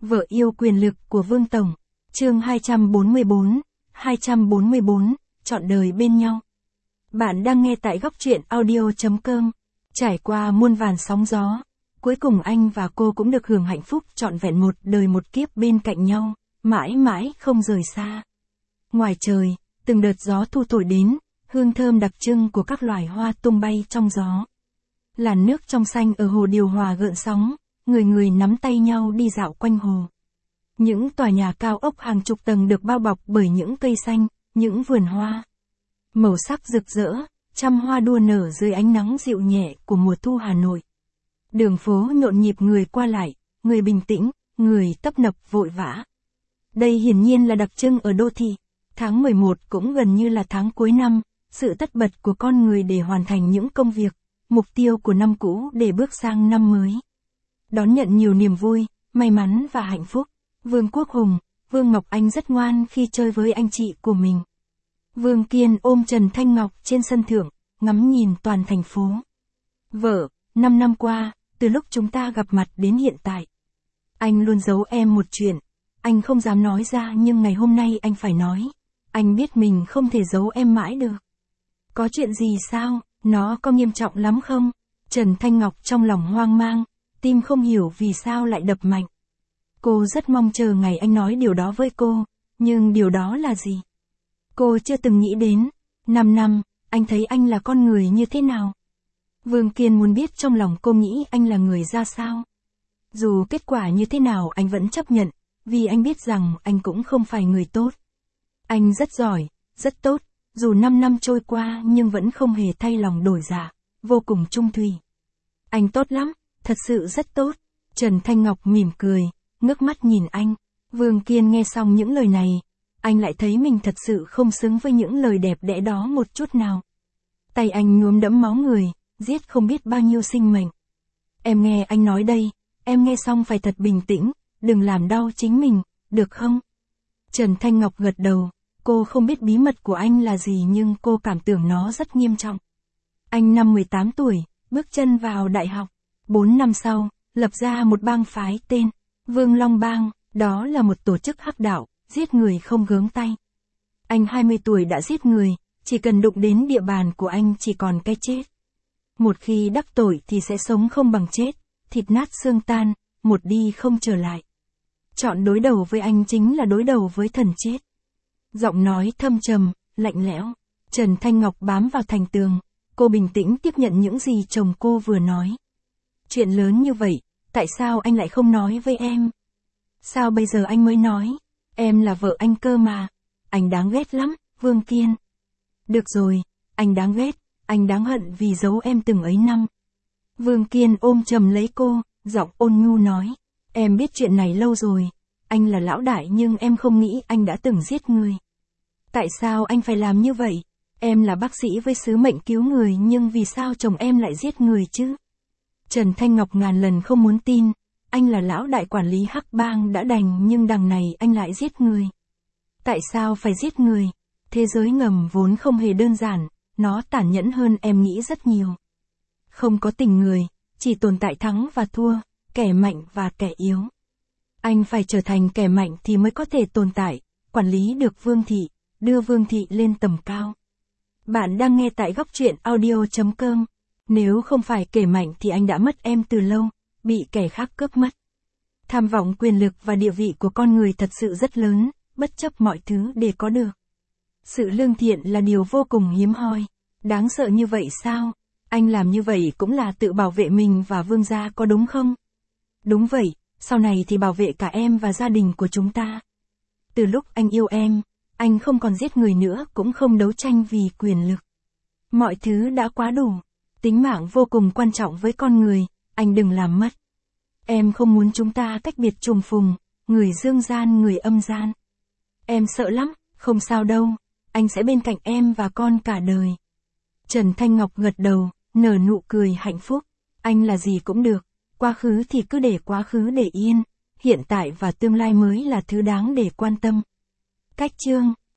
Vợ yêu quyền lực của Vương Tổng. Chương 244, chọn đời bên nhau. Bạn đang nghe tại góc truyện audio.com. Trải qua muôn vàn sóng gió, cuối cùng anh và cô cũng được hưởng hạnh phúc trọn vẹn một đời một kiếp bên cạnh nhau, mãi mãi không rời xa. Ngoài trời, từng đợt gió thu thổi đến, hương thơm đặc trưng của các loài hoa tung bay trong gió. Làn nước trong xanh ở hồ điều hòa gợn sóng, người người nắm tay nhau đi dạo quanh hồ. Những tòa nhà cao ốc hàng chục tầng được bao bọc bởi những cây xanh, những vườn hoa. Màu sắc rực rỡ, trăm hoa đua nở dưới ánh nắng dịu nhẹ của mùa thu Hà Nội. Đường phố nhộn nhịp người qua lại, người bình tĩnh, người tấp nập vội vã. Đây hiển nhiên là đặc trưng ở đô thị. Tháng 11 cũng gần như là tháng cuối năm, sự tất bật của con người để hoàn thành những công việc, mục tiêu của năm cũ để bước sang năm mới. Đón nhận nhiều niềm vui, may mắn và hạnh phúc. Vương Quốc Hùng, Vương Ngọc Anh rất ngoan khi chơi với anh chị của mình. Vương Kiên ôm Trần Thanh Ngọc trên sân thượng, ngắm nhìn toàn thành phố. Vợ, 5 năm qua, từ lúc chúng ta gặp mặt đến hiện tại, anh luôn giấu em một chuyện. Anh không dám nói ra nhưng ngày hôm nay anh phải nói. Anh biết mình không thể giấu em mãi được. Có chuyện gì sao, nó có nghiêm trọng lắm không? Trần Thanh Ngọc trong lòng hoang mang, tim không hiểu vì sao lại đập mạnh. Cô rất mong chờ ngày anh nói điều đó với cô, nhưng điều đó là gì? Cô chưa từng nghĩ đến. 5 năm, anh thấy anh là con người như thế nào? Vương Kiên muốn biết trong lòng cô nghĩ anh là người ra sao. Dù kết quả như thế nào anh vẫn chấp nhận, vì anh biết rằng anh cũng không phải người tốt. Anh rất giỏi, rất tốt, dù 5 năm trôi qua nhưng vẫn không hề thay lòng đổi dạ, vô cùng trung thủy. Anh tốt lắm, thật sự rất tốt. Trần Thanh Ngọc mỉm cười, ngước mắt nhìn anh. Vương Kiên nghe xong những lời này, anh lại thấy mình thật sự không xứng với những lời đẹp đẽ đó một chút nào. Tay anh nhuốm đẫm máu người, giết không biết bao nhiêu sinh mệnh. Em nghe anh nói đây, em nghe xong phải thật bình tĩnh, đừng làm đau chính mình, được không? Trần Thanh Ngọc gật đầu, cô không biết bí mật của anh là gì nhưng cô cảm tưởng nó rất nghiêm trọng. Anh năm 18 tuổi, bước chân vào đại học. 4 năm sau, lập ra một bang phái tên Vương Long Bang, đó là một tổ chức hắc đạo, giết người không gớm tay. Anh 20 tuổi đã giết người, chỉ cần đụng đến địa bàn của anh chỉ còn cái chết. Một khi đắc tội thì sẽ sống không bằng chết, thịt nát xương tan, một đi không trở lại. Chọn đối đầu với anh chính là đối đầu với thần chết. Giọng nói thâm trầm, lạnh lẽo. Trần Thanh Ngọc bám vào thành tường, cô bình tĩnh tiếp nhận những gì chồng cô vừa nói. Chuyện lớn như vậy, tại sao anh lại không nói với em? Sao bây giờ anh mới nói? Em là vợ anh cơ mà. Anh đáng ghét lắm, Vương Kiên. Được rồi, anh đáng ghét, anh đáng hận vì giấu em từng ấy năm. Vương Kiên ôm chầm lấy cô, giọng ôn nhu nói. Em biết chuyện này lâu rồi, anh là lão đại nhưng em không nghĩ anh đã từng giết người. Tại sao anh phải làm như vậy? Em là bác sĩ với sứ mệnh cứu người nhưng vì sao chồng em lại giết người chứ? Trần Thanh Ngọc ngàn lần không muốn tin, anh là lão đại quản lý hắc bang đã đành nhưng đằng này anh lại giết người. Tại sao phải giết người? Thế giới ngầm vốn không hề đơn giản, nó tàn nhẫn hơn em nghĩ rất nhiều. Không có tình người, chỉ tồn tại thắng và thua, kẻ mạnh và kẻ yếu. Anh phải trở thành kẻ mạnh thì mới có thể tồn tại, quản lý được Vương Thị, đưa Vương Thị lên tầm cao. Bạn đang nghe tại góc truyện audio.com. Nếu không phải kẻ mạnh thì anh đã mất em từ lâu, bị kẻ khác cướp mất. Tham vọng quyền lực và địa vị của con người thật sự rất lớn, bất chấp mọi thứ để có được. Sự lương thiện là điều vô cùng hiếm hoi. Đáng sợ như vậy sao? Anh làm như vậy cũng là tự bảo vệ mình và Vương gia có đúng không? Đúng vậy, sau này thì bảo vệ cả em và gia đình của chúng ta. Từ lúc anh yêu em, anh không còn giết người nữa cũng không đấu tranh vì quyền lực. Mọi thứ đã quá đủ. Tính mạng vô cùng quan trọng với con người, anh đừng làm mất. Em không muốn chúng ta cách biệt trùng phùng, người dương gian người âm gian. Em sợ lắm, không sao đâu, anh sẽ bên cạnh em và con cả đời. Trần Thanh Ngọc gật đầu, nở nụ cười hạnh phúc. Anh là gì cũng được, quá khứ thì cứ để quá khứ để yên, hiện tại và tương lai mới là thứ đáng để quan tâm. Cách chương